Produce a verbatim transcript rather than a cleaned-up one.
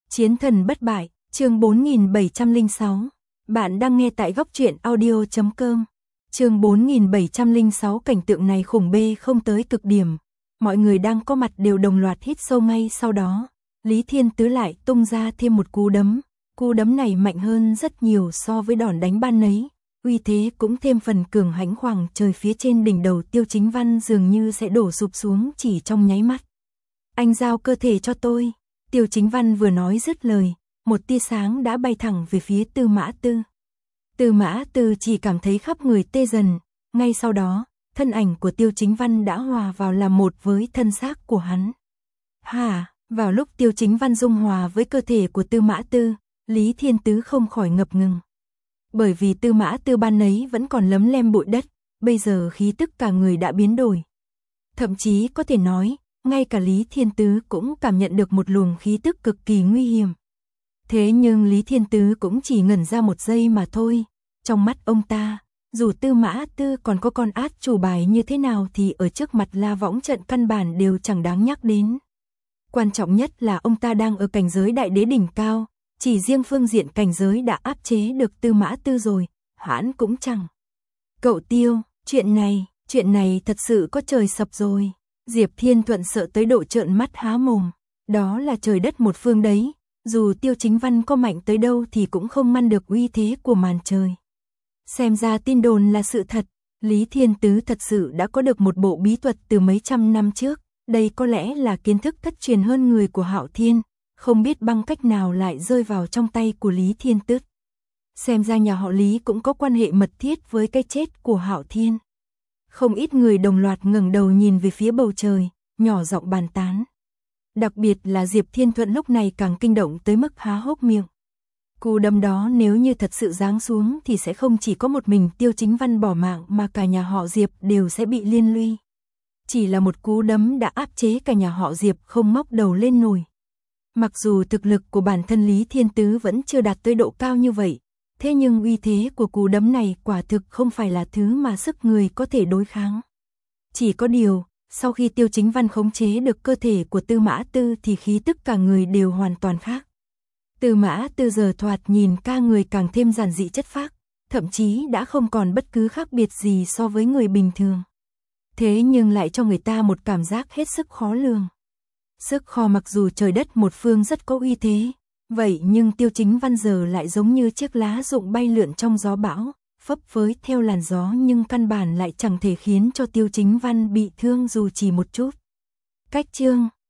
Chiến thần bất bại, chương bốn nghìn bảy trăm lẻ sáu. Bạn đang nghe tại góc truyện audio chấm com. Chương bốn nghìn bảy trăm lẻ sáu. Cảnh tượng này khủng bê không tới cực điểm. Mọi người đang có mặt đều đồng loạt hít sâu ngay sau đó. Lý Thiên Tứ lại tung ra thêm một cú đấm. Cú đấm này mạnh hơn rất nhiều so với đòn đánh ban nấy. Uy thế cũng thêm phần cường hãnh, khoảng trời phía trên đỉnh đầu Tiêu Chính Văn dường như sẽ đổ sụp xuống chỉ trong nháy mắt. Anh giao cơ thể cho tôi. Tiêu Chính Văn vừa nói dứt lời, một tia sáng đã bay thẳng về phía Tư Mã Tư. Tư Mã Tư chỉ cảm thấy khắp người tê dần, ngay sau đó, thân ảnh của Tiêu Chính Văn đã hòa vào làm một với thân xác của hắn. Hả, vào lúc Tiêu Chính Văn dung hòa với cơ thể của Tư Mã Tư, Lý Thiên Tứ không khỏi ngập ngừng. Bởi vì Tư Mã Tư ban nấy vẫn còn lấm lem bụi đất, bây giờ khí tức cả người đã biến đổi. Thậm chí có thể nói, ngay cả Lý Thiên Tứ cũng cảm nhận được một luồng khí tức cực kỳ nguy hiểm. Thế nhưng Lý Thiên Tứ cũng chỉ ngẩn ra một giây mà thôi. Trong mắt ông ta, dù Tư Mã Tư còn có con át chủ bài như thế nào thì ở trước mặt La Võng trận căn bản đều chẳng đáng nhắc đến. Quan trọng nhất là ông ta đang ở cảnh giới đại đế đỉnh cao, chỉ riêng phương diện cảnh giới đã áp chế được Tư Mã Tư rồi, hãn cũng chẳng. Cậu Tiêu, chuyện này, chuyện này thật sự có trời sập rồi. Diệp Thiên Thuận sợ tới độ trợn mắt há mồm. Đó là trời đất một phương đấy, dù Tiêu Chính Văn có mạnh tới đâu thì cũng không ngăn được uy thế của màn trời. Xem ra tin đồn là sự thật, Lý Thiên Tứ thật sự đã có được một bộ bí thuật từ mấy trăm năm trước, đây có lẽ là kiến thức thất truyền hơn người của Hạo Thiên, không biết bằng cách nào lại rơi vào trong tay của Lý Thiên Tứ. Xem ra nhà họ Lý cũng có quan hệ mật thiết với cái chết của Hạo Thiên. Không ít người đồng loạt ngẩng đầu nhìn về phía bầu trời, nhỏ giọng bàn tán. Đặc biệt là Diệp Thiên Thuận lúc này càng kinh động tới mức há hốc miệng. Cú đấm đó nếu như thật sự giáng xuống thì sẽ không chỉ có một mình Tiêu Chính Văn bỏ mạng mà cả nhà họ Diệp đều sẽ bị liên lụy. Chỉ là một cú đấm đã áp chế cả nhà họ Diệp không ngóc đầu lên nổi. Mặc dù thực lực của bản thân Lý Thiên Tứ vẫn chưa đạt tới độ cao như vậy, thế nhưng uy thế của cú đấm này quả thực không phải là thứ mà sức người có thể đối kháng. Chỉ có điều, sau khi Tiêu Chính Văn khống chế được cơ thể của Tư Mã Tư thì khí tức cả người đều hoàn toàn khác. Tư Mã Tư giờ thoạt nhìn ca người càng thêm giản dị chất phác, thậm chí đã không còn bất cứ khác biệt gì so với người bình thường. Thế nhưng lại cho người ta một cảm giác hết sức khó lường. Sức kho mặc dù trời đất một phương rất có uy thế, vậy nhưng Tiêu Chính Văn giờ lại giống như chiếc lá rụng bay lượn trong gió bão, phấp phới theo làn gió nhưng căn bản lại chẳng thể khiến cho Tiêu Chính Văn bị thương dù chỉ một chút. Cách chương